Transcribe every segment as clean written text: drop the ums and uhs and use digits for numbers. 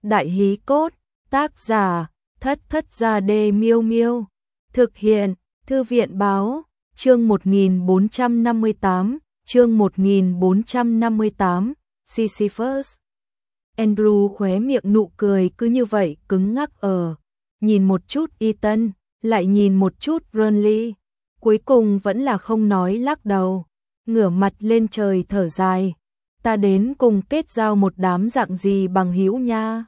Đại hí cốt, tác giả, Thất Thất Gia Đê Miêu Miêu. Thực hiện, Thư viện báo, chương 1458, chương 1458, Sisyphus. Andrew khóe miệng nụ cười cứ như vậy cứng ngắc nhìn một chút Ethan, lại nhìn một chút Burnley, cuối cùng vẫn là không nói, lắc đầu, ngửa mặt lên trời thở dài. Ta đến cùng kết giao một đám dạng gì bằng hữu nha.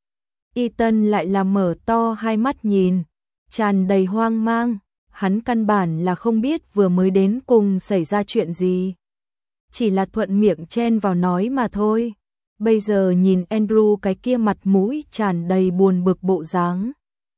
Ethan lại là mở to hai mắt nhìn, tràn đầy hoang mang, hắn căn bản là không biết vừa mới đến cùng xảy ra chuyện gì. Chỉ là thuận miệng chen vào nói mà thôi. Bây giờ nhìn Andrew cái kia mặt mũi tràn đầy buồn bực bộ dáng.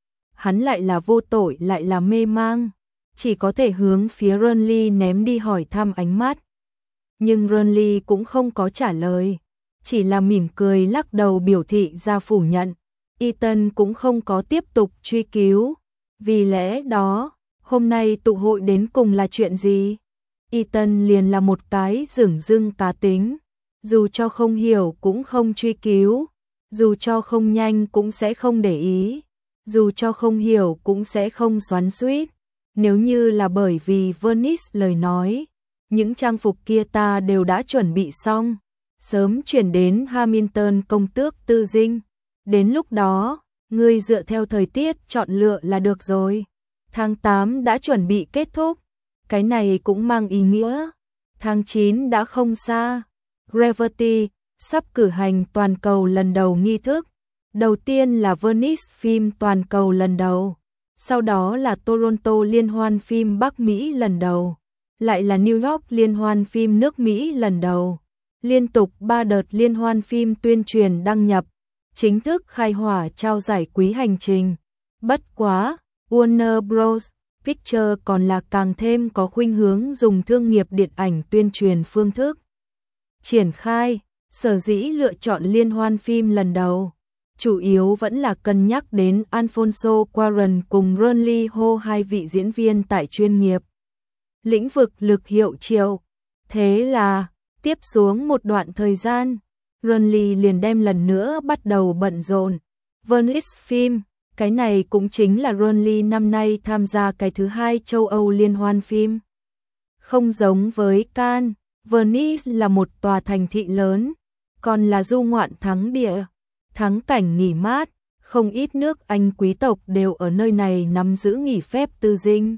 Hắn lại là vô tội lại là mê mang, chỉ có thể hướng phía Burnley ném đi hỏi thăm ánh mắt. Nhưng Burnley cũng không có trả lời, chỉ là mỉm cười lắc đầu biểu thị ra phủ nhận. Ethan cũng không có tiếp tục truy cứu. Vì lẽ đó, hôm nay tụ hội đến cùng là chuyện gì? Ethan liền là một cái dửng dưng cá tính, dù cho không hiểu cũng không truy cứu, dù cho không nhanh cũng sẽ không để ý, dù cho không hiểu cũng sẽ không xoắn xuýt. Nếu như là bởi vì Venice lời nói, những trang phục kia ta đều đã chuẩn bị xong, sớm chuyển đến Hamilton công tước tư dinh. Đến lúc đó, ngươi dựa theo thời tiết chọn lựa là được rồi. Tháng 8 đã chuẩn bị kết thúc, cái này cũng mang ý nghĩa tháng 9 đã không xa. Gravity sắp cử hành toàn cầu lần đầu nghi thức. Đầu tiên là Venice phim toàn cầu lần đầu, sau đó là Toronto liên hoan phim Bắc Mỹ lần đầu, lại là New York liên hoan phim nước Mỹ lần đầu. Liên tục 3 đợt liên hoan phim tuyên truyền đăng nhập, chính thức khai hỏa trao giải quý hành trình. Bất quá, Warner Bros. Pictures còn là càng thêm có khuynh hướng dùng thương nghiệp điện ảnh tuyên truyền phương thức triển khai, sở dĩ lựa chọn liên hoan phim lần đầu, chủ yếu vẫn là cân nhắc đến Alfonso Cuarón cùng Burnley Ho, hai vị diễn viên tại chuyên nghiệp lĩnh vực lực hiệu triệu. Thế là, tiếp xuống một đoạn thời gian, Burnley liền đem lần nữa bắt đầu bận rộn. Venice phim, cái này cũng chính là Burnley năm nay tham gia cái thứ 2 châu Âu liên hoan phim. Không giống với Cannes, Venice là một tòa thành thị lớn, còn là du ngoạn thắng địa, thắng cảnh nghỉ mát, không ít nước Anh quý tộc đều ở nơi này nắm giữ nghỉ phép tư dinh.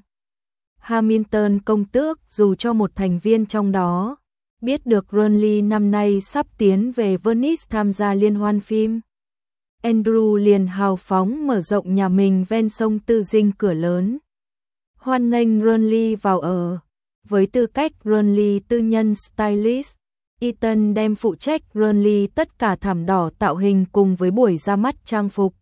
Hamilton công tước dù cho một thành viên trong đó, biết được Burnley năm nay sắp tiến về Venice tham gia liên hoan phim. Andrew liền hào phóng mở rộng nhà mình ven sông tư dinh cửa lớn, hoan nghênh Burnley vào ở. Với tư cách Burnley tư nhân stylist, Ethan đem phụ trách Burnley tất cả thảm đỏ tạo hình cùng với buổi ra mắt trang phục.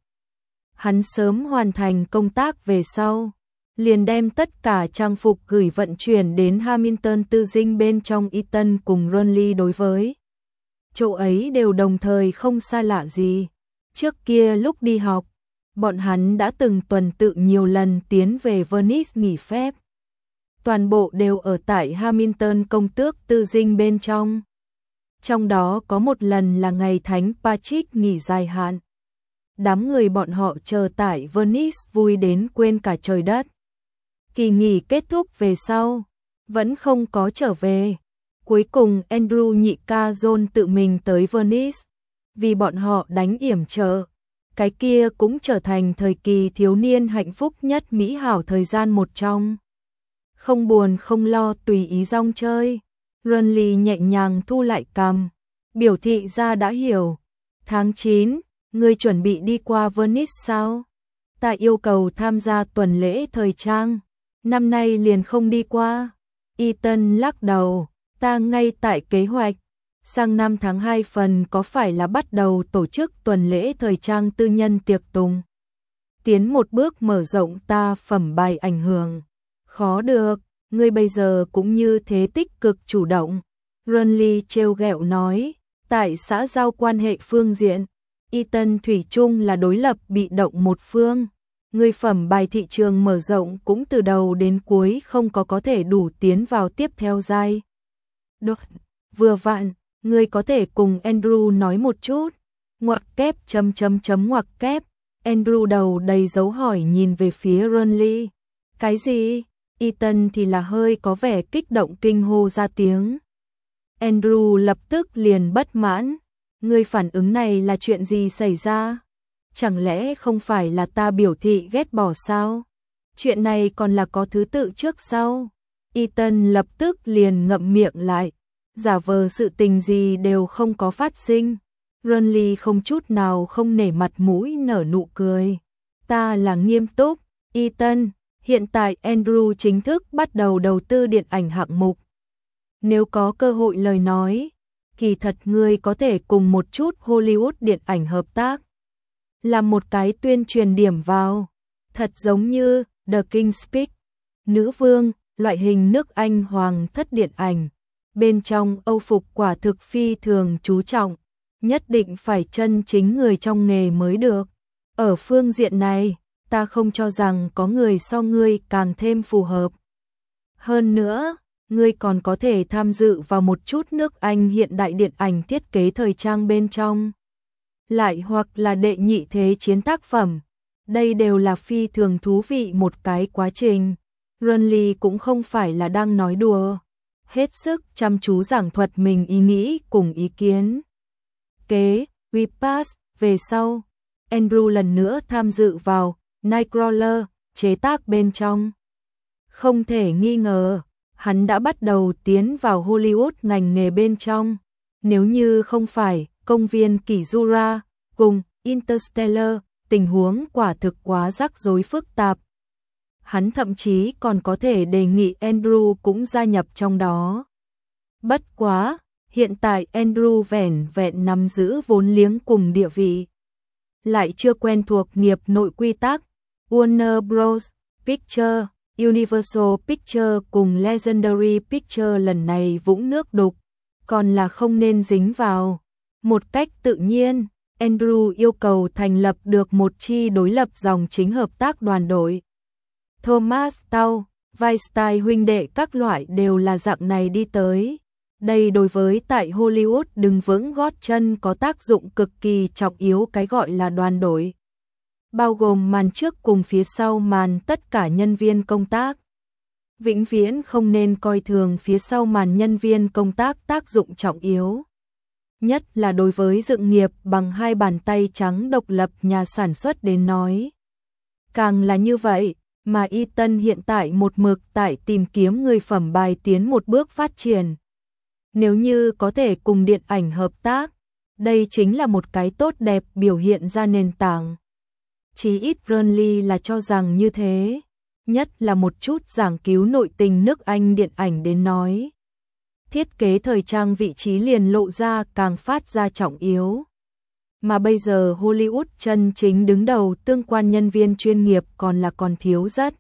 Hắn sớm hoàn thành công tác về sau, liền đem tất cả trang phục gửi vận chuyển đến Hamilton tư dinh bên trong. Ethan cùng Burnley đối với chỗ ấy đều đồng thời không xa lạ gì. Trước kia lúc đi học, bọn hắn đã từng tuần tự nhiều lần tiến về Venice nghỉ phép. Toàn bộ đều ở tại Hamilton công tước tư dinh bên trong. Trong đó có một lần là ngày Thánh Patrick nghỉ dài hạn. Đám người bọn họ chờ tại Venice vui đến quên cả trời đất. Kỳ nghỉ kết thúc về sau, vẫn không có trở về. Cuối cùng Andrew nhị ca John tự mình tới Venice, vì bọn họ đánh yểm trợ. Cái kia cũng trở thành thời kỳ thiếu niên hạnh phúc nhất mỹ hảo thời gian một trong. Không buồn không lo tùy ý rong chơi. Burnley nhẹ nhàng thu lại cằm, biểu thị ra đã hiểu. Tháng 9, ngươi chuẩn bị đi qua Venice sao? Ta yêu cầu tham gia tuần lễ thời trang, năm nay liền không đi qua. Ethan lắc đầu, ta ngay tại kế hoạch. Sang năm tháng 2 phần có phải là bắt đầu tổ chức tuần lễ thời trang tư nhân tiệc tùng. Tiến một bước mở rộng ta phẩm bài ảnh hưởng. Khó được, ngươi bây giờ cũng như thế tích cực chủ động. Burnley trêu ghẹo nói, tại xã giao quan hệ phương diện, Ethan thủy chung là đối lập bị động một phương. Ngươi phẩm bài thị trường mở rộng cũng từ đầu đến cuối không có thể đủ tiến vào tiếp theo giai. Được, vừa vặn, ngươi có thể cùng Andrew nói một chút. Ngoặc kép ngoặc kép. Andrew đầu đầy dấu hỏi nhìn về phía Ronly. Cái gì? Ethan thì là hơi có vẻ kích động kinh hô ra tiếng. Andrew lập tức liền bất mãn. Ngươi phản ứng này là chuyện gì xảy ra? Chẳng lẽ không phải là ta biểu thị ghét bỏ sao? Chuyện này còn là có thứ tự trước sau. Ethan lập tức liền ngậm miệng lại, giả vờ sự tình gì đều không có phát sinh. Ronly không chút nào không nể mặt mũi nở nụ cười. Ta là nghiêm túc, Ethan, hiện tại Andrew chính thức bắt đầu đầu tư điện ảnh hạng mục. Nếu có cơ hội lời nói, kỳ thật ngươi có thể cùng một chút Hollywood điện ảnh hợp tác. Làm một cái tuyên truyền điểm vào, thật giống như The King's Speech, Nữ Vương, loại hình nước Anh hoàng thất điện ảnh. Bên trong Âu phục quả thực phi thường chú trọng, nhất định phải chân chính người trong nghề mới được. Ở phương diện này, ta không cho rằng có người so ngươi càng thêm phù hợp. Hơn nữa, ngươi còn có thể tham dự vào một chút nước Anh hiện đại điện ảnh thiết kế thời trang bên trong. Lại hoặc là đệ nhị thế chiến tác phẩm. Đây đều là phi thường thú vị một cái quá trình. Ronly cũng không phải là đang nói đùa. Hết sức chăm chú giảng thuật mình ý nghĩ cùng ý kiến. Kế, Wepass, về sau, Andrew lần nữa tham dự vào Nightcrawler, chế tác bên trong. Không thể nghi ngờ, hắn đã bắt đầu tiến vào Hollywood ngành nghề bên trong. Nếu như không phải công viên Kỷ Jura cùng Interstellar, tình huống quả thực quá rắc rối phức tạp. Hắn thậm chí còn có thể đề nghị Andrew cũng gia nhập trong đó. Bất quá, hiện tại Andrew vẻn vẹn nắm giữ vốn liếng cùng địa vị. Lại chưa quen thuộc nghiệp nội quy tắc, Warner Bros. Pictures, Universal Pictures cùng Legendary Pictures lần này vũng nước đục, còn là không nên dính vào. Một cách tự nhiên, Andrew yêu cầu thành lập được một chi đối lập dòng chính hợp tác đoàn đội. Thomas Tau, Weinstein huynh đệ các loại đều là dạng này đi tới. Đây đối với tại Hollywood đứng vững gót chân có tác dụng cực kỳ trọng yếu cái gọi là đoàn đội. Bao gồm màn trước cùng phía sau màn tất cả nhân viên công tác. Vĩnh viễn không nên coi thường phía sau màn nhân viên công tác tác dụng trọng yếu. Nhất là đối với dựng nghiệp bằng hai bàn tay trắng độc lập nhà sản xuất đến nói. Càng là như vậy, mà Ethan hiện tại một mực tại tìm kiếm người phẩm bài tiến một bước phát triển. Nếu như có thể cùng điện ảnh hợp tác, đây chính là một cái tốt đẹp biểu hiện ra nền tảng. Chí ít Ronly là cho rằng như thế, nhất là một chút giảng cứu nội tình nước Anh điện ảnh đến nói. Thiết kế thời trang vị trí liền lộ ra càng phát ra trọng yếu. Mà bây giờ Hollywood chân chính đứng đầu tương quan nhân viên chuyên nghiệp còn thiếu rất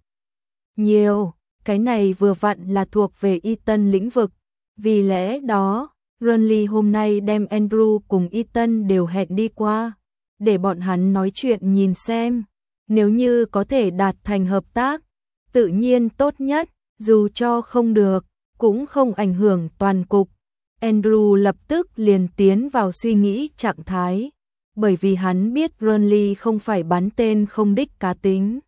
nhiều. Cái này vừa vặn là thuộc về Ethan lĩnh vực. Vì lẽ đó, Ronly hôm nay đem Andrew cùng Ethan đều hẹn đi qua, để bọn hắn nói chuyện nhìn xem. Nếu như có thể đạt thành hợp tác, tự nhiên tốt nhất, dù cho không được, cũng không ảnh hưởng toàn cục. Andrew lập tức liền tiến vào suy nghĩ trạng thái, bởi vì hắn biết Ronly không phải bắn tên không đích cá tính.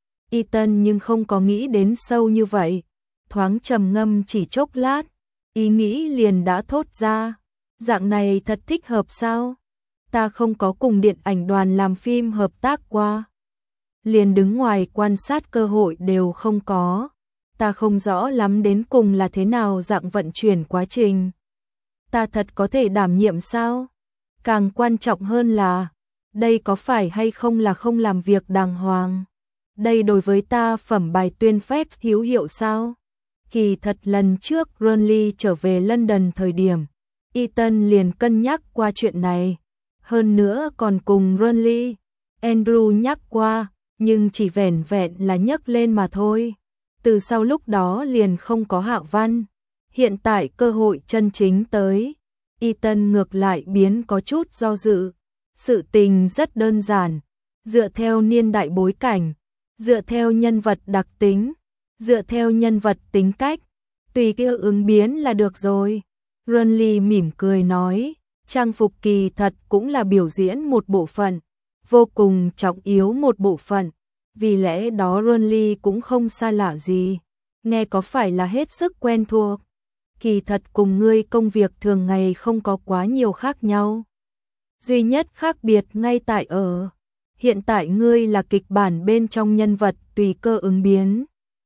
Ethan nhưng không có nghĩ đến sâu như vậy, thoáng trầm ngâm chỉ chốc lát, ý nghĩ liền đã thốt ra, dạng này thật thích hợp sao? Ta không có cùng điện ảnh đoàn làm phim hợp tác qua. Liền đứng ngoài quan sát cơ hội đều không có. Ta không rõ lắm đến cùng là thế nào dạng vận chuyển quá trình. Ta thật có thể đảm nhiệm sao? Càng quan trọng hơn là, đây có phải hay không là không làm việc đàng hoàng? Đây đối với ta phẩm bài tuyên phép hữu hiệu sao? Kỳ thật lần trước Ronly trở về London thời điểm, Ethan liền cân nhắc qua chuyện này. Hơn nữa còn cùng Ronly, Andrew nhắc qua, nhưng chỉ vẻn vẹn là nhắc lên mà thôi. Từ sau lúc đó liền không có hạo văn. Hiện tại cơ hội chân chính tới, Ethan ngược lại biến có chút do dự. Sự tình rất đơn giản, dựa theo niên đại bối cảnh, dựa theo nhân vật đặc tính, dựa theo nhân vật tính cách, tùy cái ứng biến là được rồi. Ronly mỉm cười nói, Trang phục kỳ thật cũng là biểu diễn một bộ phận, vô cùng trọng yếu một bộ phận, vì lẽ đó Ronly cũng không xa lạ gì, nghe có phải là hết sức quen thuộc. Kỳ thật cùng ngươi công việc thường ngày không có quá nhiều khác nhau. Duy nhất khác biệt ngay tại ở, hiện tại ngươi là kịch bản bên trong nhân vật tùy cơ ứng biến.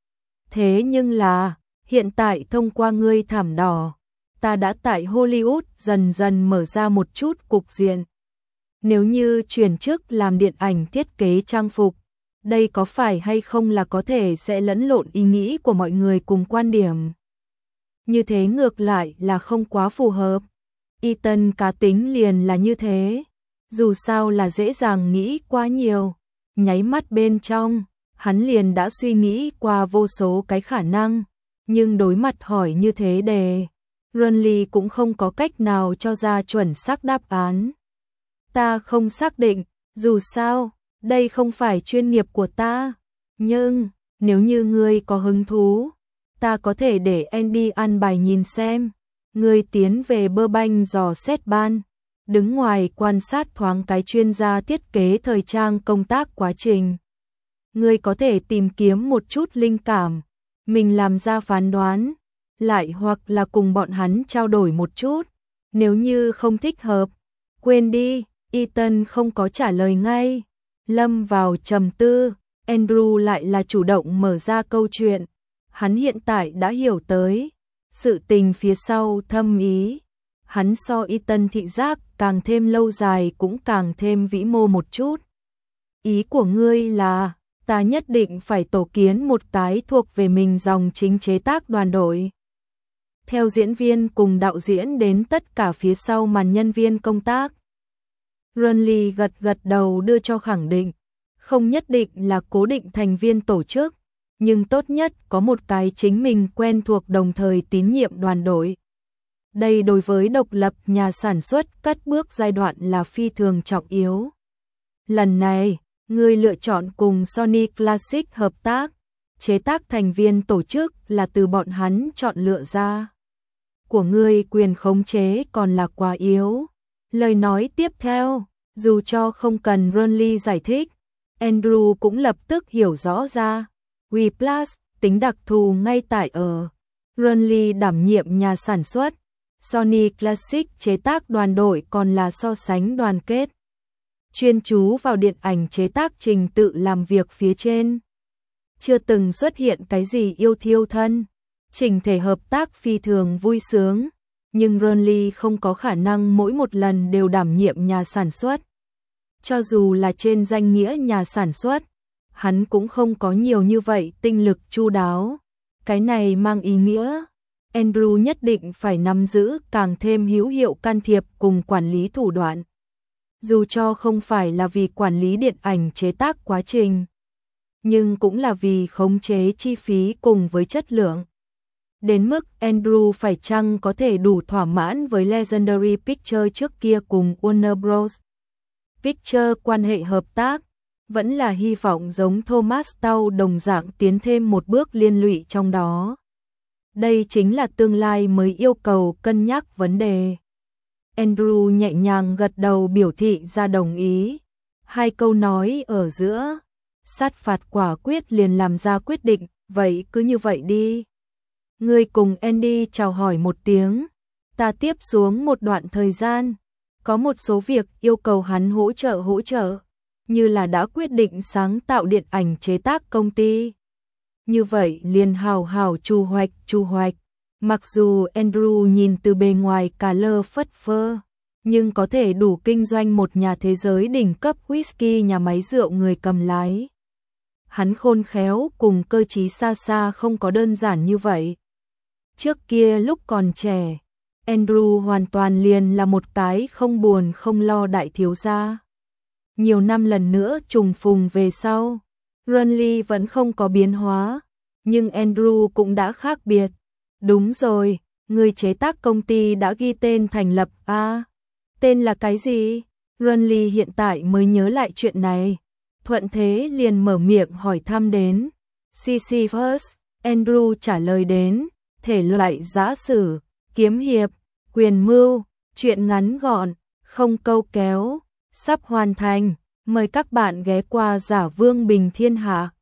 Thế nhưng là, hiện tại thông qua ngươi thảm đỏ, ta đã tại Hollywood dần dần mở ra một chút cục diện. Nếu như chuyển chức làm điện ảnh thiết kế trang phục, đây có phải hay không là có thể sẽ lẫn lộn ý nghĩ của mọi người cùng quan điểm. Như thế ngược lại là không quá phù hợp. Ethan cá tính liền là như thế, dù sao là dễ dàng nghĩ quá nhiều, nháy mắt bên trong, hắn liền đã suy nghĩ qua vô số cái khả năng, nhưng đối mặt hỏi như thế đề, Ronly cũng không có cách nào cho ra chuẩn xác đáp án. Ta không xác định, dù sao, đây không phải chuyên nghiệp của ta, nhưng nếu như ngươi có hứng thú, ta có thể để Andy ăn bài nhìn xem. Ngươi tiến về Burbank dò xét ban, đứng ngoài quan sát thoáng cái chuyên gia thiết kế thời trang công tác quá trình. Ngươi có thể tìm kiếm một chút linh cảm, mình làm ra phán đoán, lại hoặc là cùng bọn hắn trao đổi một chút. Nếu như không thích hợp, quên đi. Ethan không có trả lời ngay, lâm vào trầm tư. Andrew lại là chủ động mở ra câu chuyện. Hắn hiện tại đã hiểu tới sự tình phía sau thâm ý. Hắn so Ethan thị giác càng thêm lâu dài cũng càng thêm vĩ mô một chút. Ý của ngươi là ta nhất định phải tổ kiến một cái thuộc về mình dòng chính chế tác đoàn đội. Theo diễn viên cùng đạo diễn đến tất cả phía sau màn nhân viên công tác. Ronly gật gật đầu đưa cho khẳng định. Không nhất định là cố định thành viên tổ chức, nhưng tốt nhất có một cái chính mình quen thuộc đồng thời tín nhiệm đoàn đội. Đây đối với độc lập nhà sản xuất cất bước giai đoạn là phi thường trọng yếu. Lần này, ngươi lựa chọn cùng Sony Classic hợp tác, chế tác thành viên tổ chức là từ bọn hắn chọn lựa ra. Của ngươi quyền khống chế còn là quá yếu. Lời nói tiếp theo, dù cho không cần Ronly giải thích, Andrew cũng lập tức hiểu rõ ra. Whiplash, tính đặc thù ngay tại ở. Ronly đảm nhiệm nhà sản xuất, Sony Classic chế tác đoàn đội còn là so sánh đoàn kết. Chuyên chú vào điện ảnh chế tác trình tự làm việc phía trên. Chưa từng xuất hiện cái gì yêu thiêu thân. Chỉnh thể hợp tác phi thường vui sướng, nhưng Ronly không có khả năng mỗi một lần đều đảm nhiệm nhà sản xuất. Cho dù là trên danh nghĩa nhà sản xuất, hắn cũng không có nhiều như vậy tinh lực chu đáo. Cái này mang ý nghĩa, Andrew nhất định phải nắm giữ càng thêm hữu hiệu can thiệp cùng quản lý thủ đoạn. Dù cho không phải là vì quản lý điện ảnh chế tác quá trình, nhưng cũng là vì khống chế chi phí cùng với chất lượng. Đến mức Andrew phải chăng có thể đủ thỏa mãn với Legendary Pictures trước kia cùng Warner Bros. Pictures quan hệ hợp tác, vẫn là hy vọng giống Thomas Tau đồng dạng tiến thêm một bước liên lụy trong đó. Đây chính là tương lai mới yêu cầu cân nhắc vấn đề. Andrew nhẹ nhàng gật đầu biểu thị ra đồng ý. Hai câu nói ở giữa, sát phạt quả quyết liền làm ra quyết định, vậy cứ như vậy đi. Ngươi cùng Andy chào hỏi một tiếng, ta tiếp xuống một đoạn thời gian, có một số việc yêu cầu hắn hỗ trợ, như là đã quyết định sáng tạo điện ảnh chế tác công ty. Như vậy liền hào hào chu hoạch. Mặc dù Andrew nhìn từ bề ngoài cả lơ phất phơ, nhưng có thể đủ kinh doanh một nhà thế giới đỉnh cấp whisky nhà máy rượu người cầm lái. Hắn khôn khéo cùng cơ trí xa xa không có đơn giản như vậy. Trước kia lúc còn trẻ, Andrew hoàn toàn liền là một cái không buồn không lo đại thiếu gia. Nhiều năm lần nữa trùng phùng về sau, Ronly vẫn không có biến hóa, nhưng Andrew cũng đã khác biệt. Đúng rồi, người chế tác công ty đã ghi tên thành lập a. Tên là cái gì? Ronly hiện tại mới nhớ lại chuyện này. Thuận thế liền mở miệng hỏi thăm đến. CC First, Andrew trả lời đến. Thể loại giã sử, kiếm hiệp, quyền mưu, Chuyện ngắn gọn, không câu kéo, sắp hoàn thành. Mời các bạn ghé qua Giả Vương Bình Thiên Hạ.